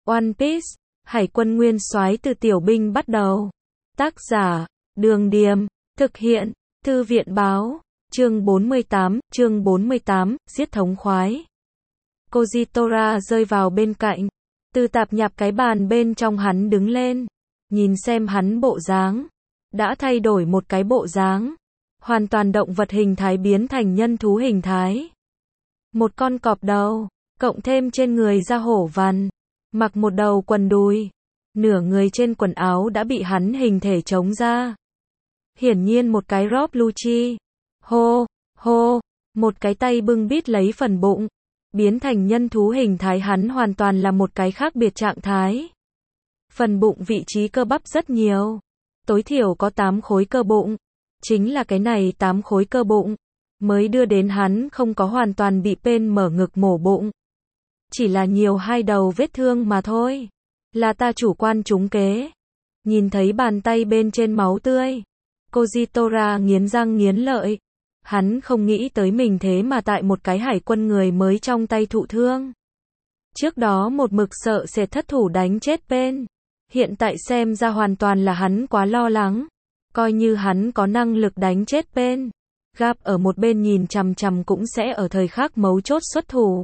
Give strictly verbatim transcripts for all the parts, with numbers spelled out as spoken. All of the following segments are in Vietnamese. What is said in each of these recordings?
One Piece, Hải quân nguyên soái từ tiểu binh bắt đầu. Tác giả, Đường Điềm, thực hiện, Thư viện báo, chương bốn mươi tám, chương bốn mươi tám, giết thống khoái. Kojitora rơi vào bên cạnh, từ tạp nhạp cái bàn bên trong hắn đứng lên, nhìn xem hắn bộ dáng, đã thay đổi một cái bộ dáng, hoàn toàn động vật hình thái biến thành nhân thú hình thái. Một con cọp đầu, cộng thêm trên người da hổ vằn, mặc một đầu quần đùi, nửa người trên quần áo đã bị hắn hình thể trống ra. Hiển nhiên một cái Rob Lucci, hô, hô, một cái tay bưng bít lấy phần bụng, biến thành nhân thú hình thái hắn hoàn toàn là một cái khác biệt trạng thái. Phần bụng vị trí cơ bắp rất nhiều, tối thiểu có tám khối cơ bụng, chính là cái này tám khối cơ bụng, mới đưa đến hắn không có hoàn toàn bị Pain mở ngực mổ bụng. Chỉ là nhiều hai đầu vết thương mà thôi. Là ta chủ quan trúng kế. Nhìn thấy bàn tay bên trên máu tươi, Kojitora nghiến răng nghiến lợi. Hắn không nghĩ tới mình thế mà tại một cái hải quân người mới trong tay thụ thương. Trước đó một mực sợ sẽ thất thủ đánh chết Pain. Hiện tại xem ra hoàn toàn là hắn quá lo lắng. Coi như hắn có năng lực đánh chết Pain, Garp ở một bên nhìn chằm chằm cũng sẽ ở thời khắc mấu chốt xuất thủ.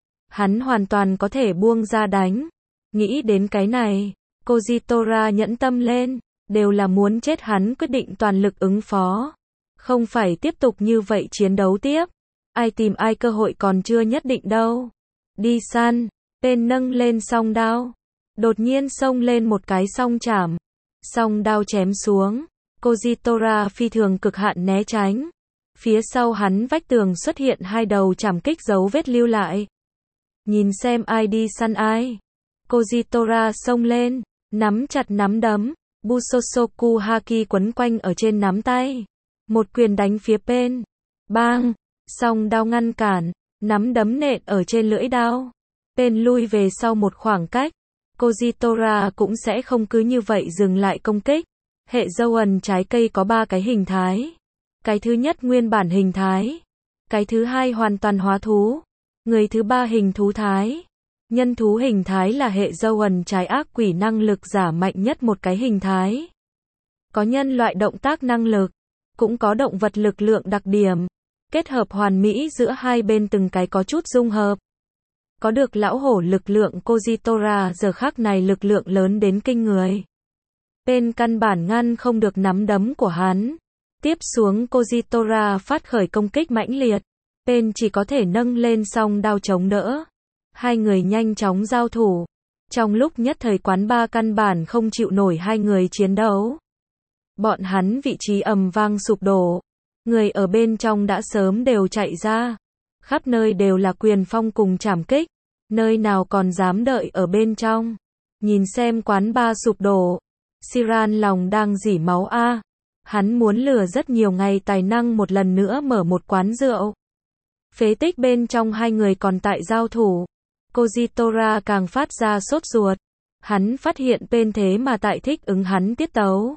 Hắn hoàn toàn có thể buông ra đánh. Nghĩ đến cái này, Kojitora nhẫn tâm lên, đều là muốn chết hắn quyết định toàn lực ứng phó. Không phải tiếp tục như vậy chiến đấu tiếp. Ai tìm ai cơ hội còn chưa nhất định đâu. Đi săn, Pain nâng lên song đao. Đột nhiên xông lên một cái song chảm. Song đao chém xuống. Kojitora phi thường cực hạn né tránh. Phía sau hắn vách tường xuất hiện hai đầu chảm kích dấu vết lưu lại. Nhìn xem ai đi săn ai. Kojitora xông lên, nắm chặt nắm đấm, Busosoku Haki quấn quanh ở trên nắm tay. Một quyền đánh phía Pain. Bang, song đao ngăn cản, nắm đấm nện ở trên lưỡi đao. Pain lui về sau một khoảng cách. Kojitora cũng sẽ không cứ như vậy dừng lại công kích. Hệ dâu ẩn trái cây có ba cái hình thái. Cái thứ nhất nguyên bản hình thái. Cái thứ hai hoàn toàn hóa thú. Người thứ ba hình thú thái. Nhân thú hình thái là hệ dâu ẩn trái ác quỷ năng lực giả mạnh nhất một cái hình thái. Có nhân loại động tác năng lực, cũng có động vật lực lượng đặc điểm. Kết hợp hoàn mỹ giữa hai bên từng cái có chút dung hợp. Có được lão hổ lực lượng Kojitora giờ khắc này lực lượng lớn đến kinh người. Pain căn bản ngăn không được nắm đấm của hắn. Tiếp xuống Kojitora phát khởi công kích mãnh liệt. Pain chỉ có thể nâng lên song đao chống đỡ. Hai người nhanh chóng giao thủ. Trong lúc nhất thời quán ba căn bản không chịu nổi hai người chiến đấu. Bọn hắn vị trí ầm vang sụp đổ. Người ở bên trong đã sớm đều chạy ra. Khắp nơi đều là quyền phong cùng trảm kích. Nơi nào còn dám đợi ở bên trong. Nhìn xem quán ba sụp đổ. Siran lòng đang rỉ máu a. Hắn muốn lừa rất nhiều ngày tài năng một lần nữa mở một quán rượu. Phế tích bên trong hai người còn tại giao thủ. Kojitora càng phát ra sốt ruột. Hắn phát hiện Pain thế mà tại thích ứng hắn tiết tấu.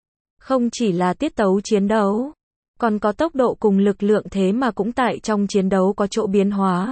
Không chỉ là tiết tấu chiến đấu, còn có tốc độ cùng lực lượng thế mà cũng tại trong chiến đấu có chỗ biến hóa.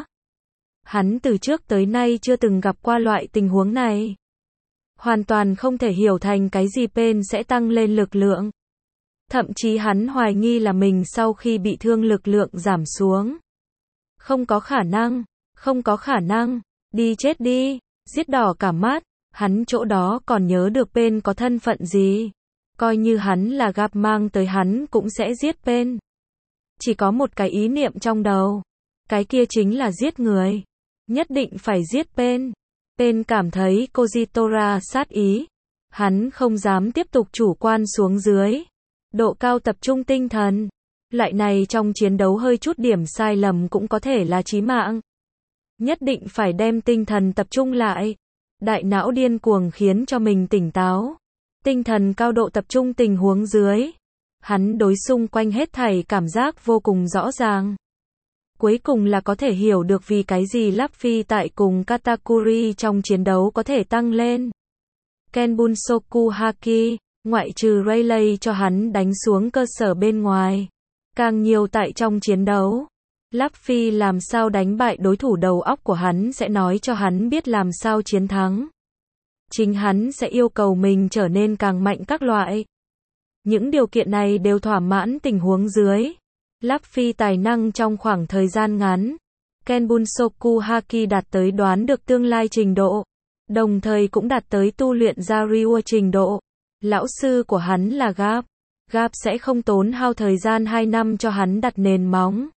Hắn từ trước tới nay chưa từng gặp qua loại tình huống này. Hoàn toàn không thể hiểu thành cái gì Pain sẽ tăng lên lực lượng. Thậm chí hắn hoài nghi là mình sau khi bị thương lực lượng giảm xuống. Không có khả năng, không có khả năng, đi chết đi, giết đỏ cả mắt, hắn chỗ đó còn nhớ được Pain có thân phận gì. Coi như hắn là Garp mang tới hắn cũng sẽ giết Pain. Chỉ có một cái ý niệm trong đầu. Cái kia chính là giết người. Nhất định phải giết Pain. Pain cảm thấy Kojitora sát ý. Hắn không dám tiếp tục chủ quan xuống dưới. Độ cao tập trung tinh thần. Loại này trong chiến đấu hơi chút điểm sai lầm cũng có thể là chí mạng. Nhất định phải đem tinh thần tập trung lại. Đại não điên cuồng khiến cho mình tỉnh táo. Tinh thần cao độ tập trung tình huống dưới. Hắn đối xung quanh hết thảy cảm giác vô cùng rõ ràng. Cuối cùng là có thể hiểu được vì cái gì Luffy tại cùng Katakuri trong chiến đấu có thể tăng lên. Kenbunsoku Haki, ngoại trừ Rayleigh cho hắn đánh xuống cơ sở bên ngoài. Càng nhiều tại trong chiến đấu. Luffy làm sao đánh bại đối thủ đầu óc của hắn sẽ nói cho hắn biết làm sao chiến thắng. chính hắn sẽ yêu cầu mình trở nên càng mạnh các loại. Những điều kiện này đều thỏa mãn tình huống dưới. Lắp phi tài năng trong khoảng thời gian ngắn. Ken Bunsoku Haki đạt tới đoán được tương lai trình độ. Đồng thời cũng đạt tới tu luyện ra Ryu trình độ. Lão sư của hắn là Garp. Garp sẽ không tốn hao thời gian hai năm cho hắn đặt nền móng.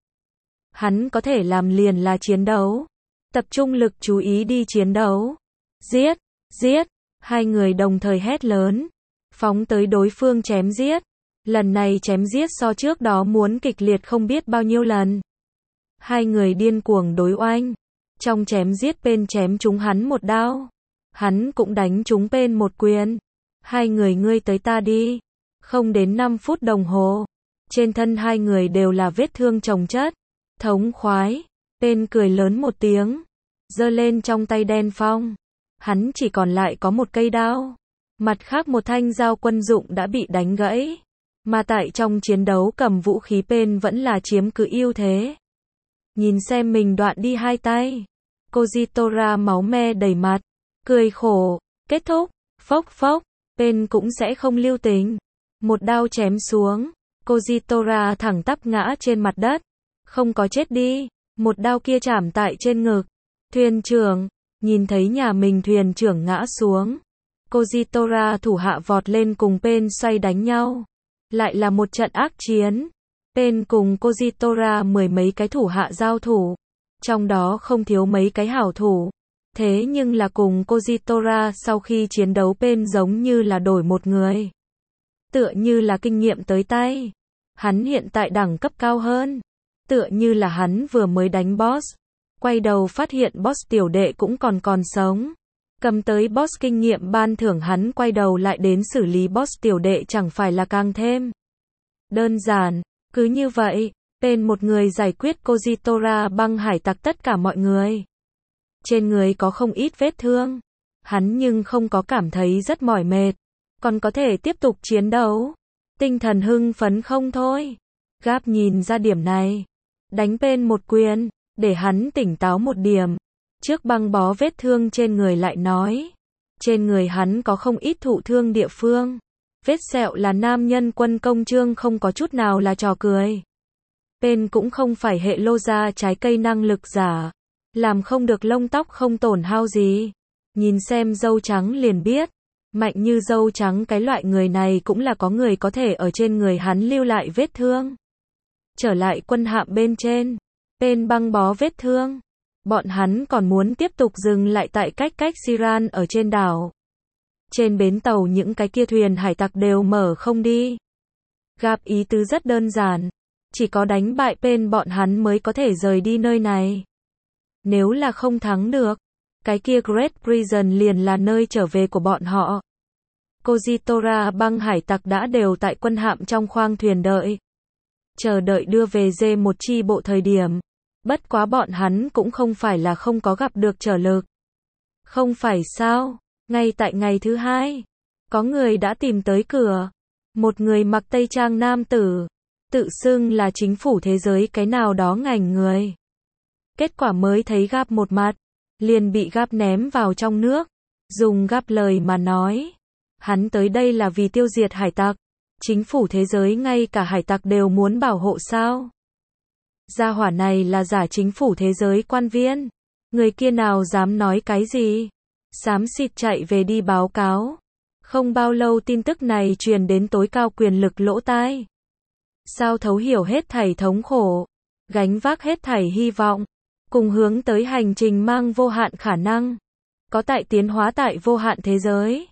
Hắn có thể làm liền là chiến đấu. Tập trung lực chú ý đi chiến đấu. Giết, giết, hai người đồng thời hét lớn. Phóng tới đối phương chém giết. Lần này chém giết so trước đó muốn kịch liệt không biết bao nhiêu lần. Hai người điên cuồng đối oanh. Trong chém giết bên chém trúng hắn một đao. Hắn cũng đánh trúng bên một quyền. Hai người ngươi tới ta đi. Không đến năm phút đồng hồ. Trên thân hai người đều là vết thương chồng chất. Thống khoái. Bên cười lớn một tiếng. Giơ lên trong tay đen phong. Hắn chỉ còn lại có một cây đao. Mặt khác một thanh dao quân dụng đã bị đánh gãy. Mà tại trong chiến đấu cầm vũ khí bên vẫn là chiếm cứ ưu thế. Nhìn xem mình đoạn đi hai tay. Kojitora máu me đầy mặt. Cười khổ. Kết thúc. Phốc phốc. Bên cũng sẽ không lưu tình. Một đao chém xuống. Kojitora thẳng tắp ngã trên mặt đất. Không có chết đi. Một đao kia chạm tại trên ngực. Thuyền trưởng. Nhìn thấy nhà mình thuyền trưởng ngã xuống. Kojitora thủ hạ vọt lên cùng Pen xoay đánh nhau. Lại là một trận ác chiến. Pen cùng Kojitora mười mấy cái thủ hạ giao thủ. Trong đó không thiếu mấy cái hảo thủ. Thế nhưng là cùng Kojitora sau khi chiến đấu Pen giống như là đổi một người. Tựa như là kinh nghiệm tới tay. Hắn hiện tại đẳng cấp cao hơn. Tựa như là hắn vừa mới đánh boss. Quay đầu phát hiện boss tiểu đệ cũng còn còn sống. Cầm tới boss kinh nghiệm ban thưởng hắn quay đầu lại đến xử lý boss tiểu đệ chẳng phải là càng thêm. Đơn giản, cứ như vậy, Pen một người giải quyết Kojitora băng hải tặc tất cả mọi người. Trên người có không ít vết thương. Hắn nhưng không có cảm thấy rất mỏi mệt. Còn có thể tiếp tục chiến đấu. Tinh thần hưng phấn không thôi. Garp nhìn ra điểm này. Đánh Pen một quyền, để hắn tỉnh táo một điểm. Trước băng bó vết thương trên người lại nói. Trên người hắn có không ít thụ thương địa phương. Vết sẹo là nam nhân quân công trương không có chút nào là trò cười. Pen cũng không phải hệ lô ra trái cây năng lực giả. Làm không được lông tóc không tổn hao gì. Nhìn xem dâu trắng liền biết. Mạnh như dâu trắng cái loại người này cũng là có người có thể ở trên người hắn lưu lại vết thương. Trở lại quân hạm bên trên. Pen băng bó vết thương. Bọn hắn còn muốn tiếp tục dừng lại tại cách cách Siran ở trên đảo. Trên bến tàu những cái kia thuyền hải tặc đều mở không đi. Gặp ý tứ rất đơn giản. Chỉ có đánh bại Pen bọn hắn mới có thể rời đi nơi này. Nếu là không thắng được, cái kia Great Prison liền là nơi trở về của bọn họ. Kojitora băng hải tặc đã đều tại quân hạm trong khoang thuyền đợi. Chờ đợi đưa về dê một chi bộ thời điểm. Bất quá bọn hắn cũng không phải là không có gặp được trở lực. Không phải sao, ngay tại ngày thứ hai, có người đã tìm tới cửa. Một người mặc tây trang nam tử, tự xưng là chính phủ thế giới cái nào đó ngành người. Kết quả mới thấy Garp một mặt, liền bị Garp ném vào trong nước. Dùng Garp lời mà nói, hắn tới đây là vì tiêu diệt hải tặc. Chính phủ thế giới ngay cả hải tặc đều muốn bảo hộ sao? Gia hỏa này là giả chính phủ thế giới quan viên. Người kia nào dám nói cái gì? Xám xịt chạy về đi báo cáo. Không bao lâu tin tức này truyền đến tối cao quyền lực lỗ tai. Sao thấu hiểu hết thảy thống khổ, gánh vác hết thảy hy vọng, cùng hướng tới hành trình mang vô hạn khả năng. Có tại tiến hóa tại vô hạn thế giới.